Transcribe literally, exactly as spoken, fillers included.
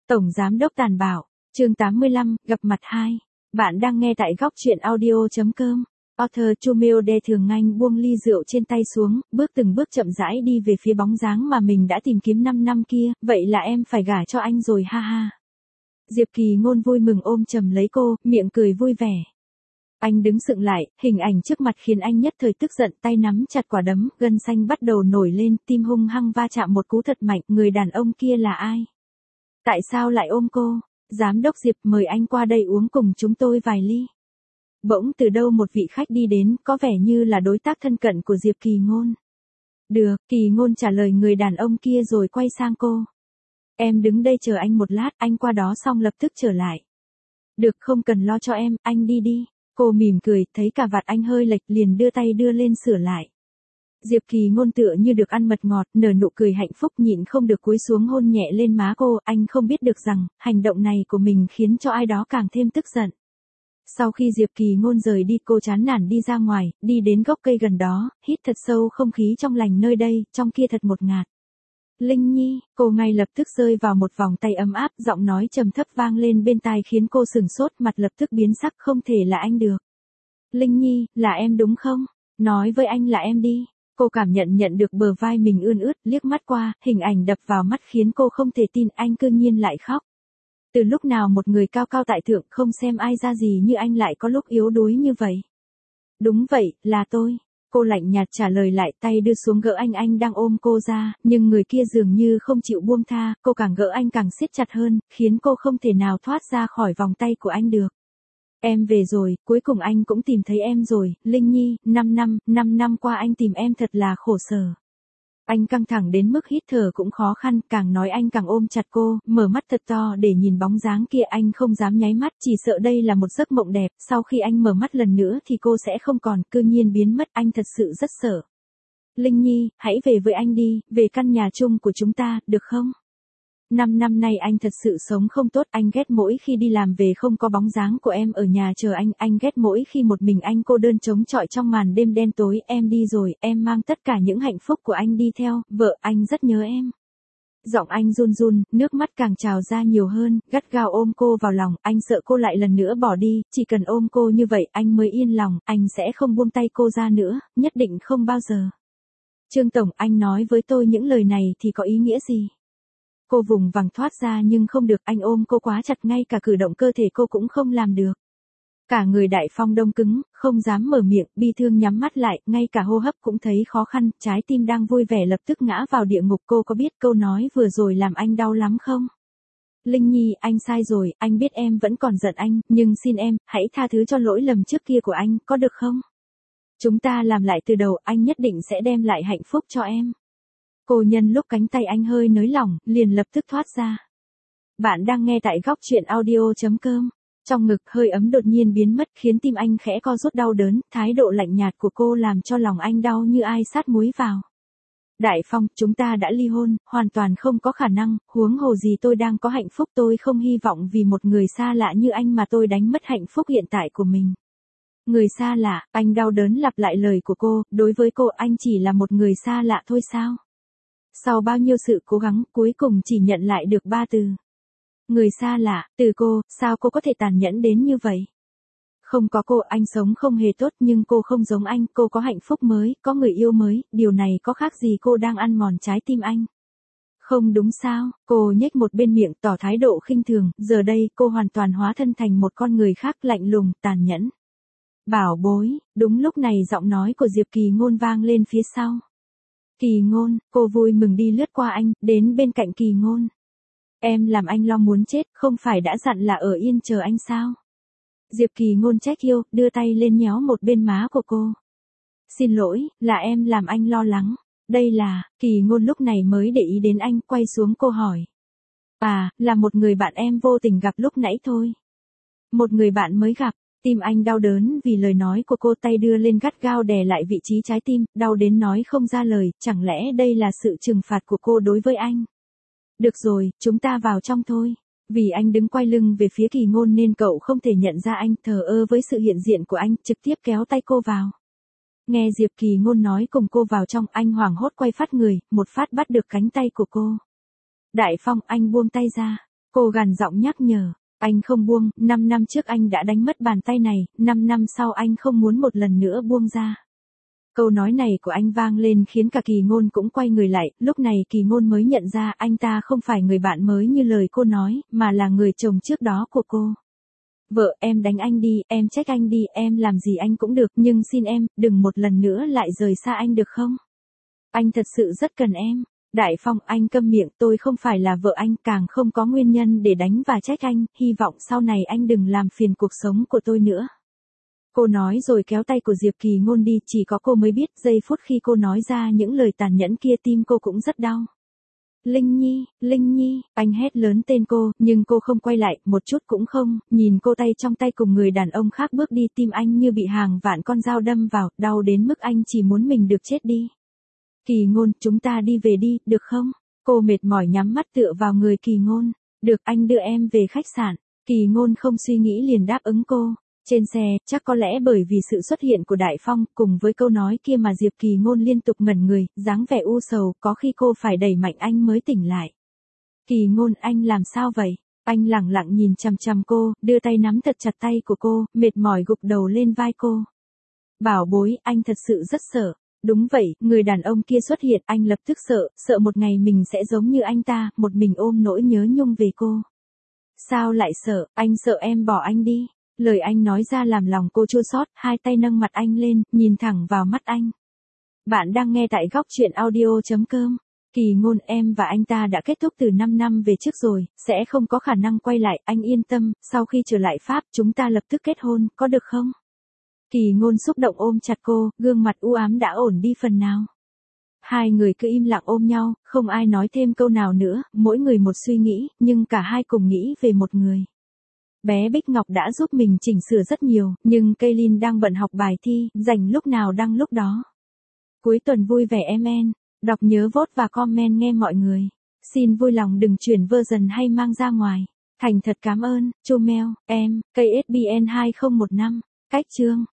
Tổng Giám đốc tàn bạo, chương tám mươi lăm, gặp mặt hai. Bạn đang nghe tại góc truyện audio.com. Author Chumilde Thường Anh buông ly rượu trên tay xuống, bước từng bước chậm rãi đi về phía bóng dáng mà mình đã tìm kiếm năm năm kia, vậy là em phải gả cho anh rồi ha ha. Diệp Kỳ Ngôn vui mừng ôm chầm lấy cô, miệng cười vui vẻ. Anh đứng sững lại, hình ảnh trước mặt khiến anh nhất thời tức giận, tay nắm chặt quả đấm, gân xanh bắt đầu nổi lên, tim hung hăng va chạm một cú thật mạnh, người đàn ông kia là ai? Tại sao lại ôm cô? Giám đốc Diệp, mời anh qua đây uống cùng chúng tôi vài ly. Bỗng từ đâu một vị khách đi đến, có vẻ như là đối tác thân cận của Diệp Kỳ Ngôn. Được, Kỳ Ngôn trả lời người đàn ông kia rồi quay sang cô. Em đứng đây chờ anh một lát, anh qua đó xong lập tức trở lại. Được, không cần lo cho em, anh đi đi. Cô mỉm cười, thấy cà vạt anh hơi lệch liền đưa tay đưa lên sửa lại. Diệp Kỳ Ngôn tựa như được ăn mật ngọt, nở nụ cười hạnh phúc nhịn không được cúi xuống hôn nhẹ lên má cô, anh không biết được rằng, hành động này của mình khiến cho ai đó càng thêm tức giận. Sau khi Diệp Kỳ Ngôn rời đi cô chán nản đi ra ngoài, đi đến gốc cây gần đó, hít thật sâu không khí trong lành nơi đây, trong kia thật một ngạt. Linh Nhi, cô ngay lập tức rơi vào một vòng tay ấm áp, giọng nói trầm thấp vang lên bên tai khiến cô sửng sốt, mặt lập tức biến sắc, không thể là anh được. Linh Nhi, là em đúng không? Nói với anh là em đi. Cô cảm nhận nhận được bờ vai mình ươn ướt, liếc mắt qua, hình ảnh đập vào mắt khiến cô không thể tin anh cư nhiên lại khóc. Từ lúc nào một người cao cao tại thượng không xem ai ra gì như anh lại có lúc yếu đuối như vậy? Đúng vậy, là tôi. Cô lạnh nhạt trả lời lại, tay đưa xuống gỡ anh anh đang ôm cô ra, nhưng người kia dường như không chịu buông tha, cô càng gỡ anh càng siết chặt hơn, khiến cô không thể nào thoát ra khỏi vòng tay của anh được. Em về rồi, cuối cùng anh cũng tìm thấy em rồi, Linh Nhi, năm năm, năm năm qua anh tìm em thật là khổ sở. Anh căng thẳng đến mức hít thở cũng khó khăn, càng nói anh càng ôm chặt cô, mở mắt thật to để nhìn bóng dáng kia, anh không dám nháy mắt, chỉ sợ đây là một giấc mộng đẹp, sau khi anh mở mắt lần nữa thì cô sẽ không còn, cư nhiên biến mất, anh thật sự rất sợ. Linh Nhi, hãy về với anh đi, về căn nhà chung của chúng ta, được không? Năm năm nay anh thật sự sống không tốt, anh ghét mỗi khi đi làm về không có bóng dáng của em ở nhà chờ anh, anh ghét mỗi khi một mình anh cô đơn trống trọi trong màn đêm đen tối, em đi rồi, em mang tất cả những hạnh phúc của anh đi theo, vợ, anh rất nhớ em. Giọng anh run run, nước mắt càng trào ra nhiều hơn, gắt gao ôm cô vào lòng, anh sợ cô lại lần nữa bỏ đi, chỉ cần ôm cô như vậy anh mới yên lòng, anh sẽ không buông tay cô ra nữa, nhất định không bao giờ. Trương Tổng, anh nói với tôi những lời này thì có ý nghĩa gì? Cô vùng vằng thoát ra nhưng không được, anh ôm cô quá chặt, ngay cả cử động cơ thể cô cũng không làm được. Cả người Đại Phong đông cứng, không dám mở miệng, bi thương nhắm mắt lại, ngay cả hô hấp cũng thấy khó khăn, trái tim đang vui vẻ lập tức ngã vào địa ngục. Cô có biết câu nói vừa rồi làm anh đau lắm không? Linh Nhi, anh sai rồi, anh biết em vẫn còn giận anh, nhưng xin em, hãy tha thứ cho lỗi lầm trước kia của anh, có được không? Chúng ta làm lại từ đầu, anh nhất định sẽ đem lại hạnh phúc cho em. Cô nhân lúc cánh tay anh hơi nới lỏng, liền lập tức thoát ra. Bạn đang nghe tại góc truyện audio.com. Trong ngực hơi ấm đột nhiên biến mất khiến tim anh khẽ co rút đau đớn, thái độ lạnh nhạt của cô làm cho lòng anh đau như ai sát muối vào. Đại Phong, chúng ta đã ly hôn, hoàn toàn không có khả năng, huống hồ gì tôi đang có hạnh phúc, tôi không hy vọng vì một người xa lạ như anh mà tôi đánh mất hạnh phúc hiện tại của mình. Người xa lạ, anh đau đớn lặp lại lời của cô, đối với cô anh chỉ là một người xa lạ thôi sao? Sau bao nhiêu sự cố gắng, cuối cùng chỉ nhận lại được ba từ. Người xa lạ, từ cô, sao cô có thể tàn nhẫn đến như vậy? Không có cô, anh sống không hề tốt, nhưng cô không giống anh, cô có hạnh phúc mới, có người yêu mới, điều này có khác gì cô đang ăn mòn trái tim anh? Không đúng sao? Cô nhếch một bên miệng tỏ thái độ khinh thường, giờ đây cô hoàn toàn hóa thân thành một con người khác, lạnh lùng, tàn nhẫn. Bảo bối, đúng lúc này giọng nói của Diệp Kỳ Ngôn vang lên phía sau. Kỳ Ngôn, cô vui mừng đi lướt qua anh, đến bên cạnh Kỳ Ngôn. Em làm anh lo muốn chết, không phải đã dặn là ở yên chờ anh sao? Diệp Kỳ Ngôn trách yêu, đưa tay lên nhéo một bên má của cô. Xin lỗi, là em làm anh lo lắng. Đây là, Kỳ Ngôn lúc này mới để ý đến anh, quay xuống cô hỏi. À, là một người bạn em vô tình gặp lúc nãy thôi. Một người bạn mới gặp. Tim anh đau đớn vì lời nói của cô, tay đưa lên gắt gao đè lại vị trí trái tim, đau đến nói không ra lời, chẳng lẽ đây là sự trừng phạt của cô đối với anh? Được rồi, chúng ta vào trong thôi. Vì anh đứng quay lưng về phía Kỳ Ngôn nên cậu không thể nhận ra anh, thờ ơ với sự hiện diện của anh, trực tiếp kéo tay cô vào. Nghe Diệp Kỳ Ngôn nói cùng cô vào trong, anh hoảng hốt quay phát người, một phát bắt được cánh tay của cô. Đại Phong, anh buông tay ra. Cô gằn giọng nhắc nhở. Anh không buông, năm năm trước anh đã đánh mất bàn tay này, năm năm sau anh không muốn một lần nữa buông ra. Câu nói này của anh vang lên khiến cả Kỳ Ngôn cũng quay người lại, lúc này Kỳ Ngôn mới nhận ra anh ta không phải người bạn mới như lời cô nói, mà là người chồng trước đó của cô. Vợ, em đánh anh đi, em trách anh đi, em làm gì anh cũng được, nhưng xin em, đừng một lần nữa lại rời xa anh được không? Anh thật sự rất cần em. Đại Phong, anh câm miệng, tôi không phải là vợ anh, càng không có nguyên nhân để đánh và trách anh, hy vọng sau này anh đừng làm phiền cuộc sống của tôi nữa. Cô nói rồi kéo tay của Diệp Kỳ Ngôn đi, chỉ có cô mới biết, giây phút khi cô nói ra những lời tàn nhẫn kia tim cô cũng rất đau. Linh Nhi, Linh Nhi, anh hét lớn tên cô, nhưng cô không quay lại, một chút cũng không, nhìn cô tay trong tay cùng người đàn ông khác bước đi, tim anh như bị hàng vạn con dao đâm vào, đau đến mức anh chỉ muốn mình được chết đi. Kỳ Ngôn, chúng ta đi về đi, được không? Cô mệt mỏi nhắm mắt tựa vào người Kỳ Ngôn. Được, anh đưa em về khách sạn. Kỳ Ngôn không suy nghĩ liền đáp ứng cô. Trên xe, chắc có lẽ bởi vì sự xuất hiện của Đại Phong, cùng với câu nói kia mà Diệp Kỳ Ngôn liên tục ngẩn người, dáng vẻ u sầu, có khi cô phải đẩy mạnh anh mới tỉnh lại. Kỳ Ngôn, anh làm sao vậy? Anh lẳng lặng nhìn chằm chằm cô, đưa tay nắm thật chặt tay của cô, mệt mỏi gục đầu lên vai cô. Bảo bối, anh thật sự rất sợ. Đúng vậy, người đàn ông kia xuất hiện, anh lập tức sợ, sợ một ngày mình sẽ giống như anh ta, một mình ôm nỗi nhớ nhung về cô. Sao lại sợ, anh sợ em bỏ anh đi. Lời anh nói ra làm lòng cô chua xót, hai tay nâng mặt anh lên, nhìn thẳng vào mắt anh. Bạn đang nghe tại góc truyện audio chấm com. Kỳ Ngôn, em và anh ta đã kết thúc từ năm năm về trước rồi, sẽ không có khả năng quay lại, anh yên tâm, sau khi trở lại Pháp chúng ta lập tức kết hôn, có được không? Kỳ Ngôn xúc động ôm chặt cô, gương mặt u ám đã ổn đi phần nào. Hai người cứ im lặng ôm nhau, không ai nói thêm câu nào nữa, mỗi người một suy nghĩ, nhưng cả hai cùng nghĩ về một người. Bé Bích Ngọc đã giúp mình chỉnh sửa rất nhiều, nhưng Kaylin đang bận học bài thi, rảnh lúc nào đăng lúc đó. Cuối tuần vui vẻ em en, đọc nhớ vote và comment nghe mọi người. Xin vui lòng đừng chuyển version hay mang ra ngoài. Thành thật cảm ơn, Chumel, em, K S B N hai không một năm, cách chương.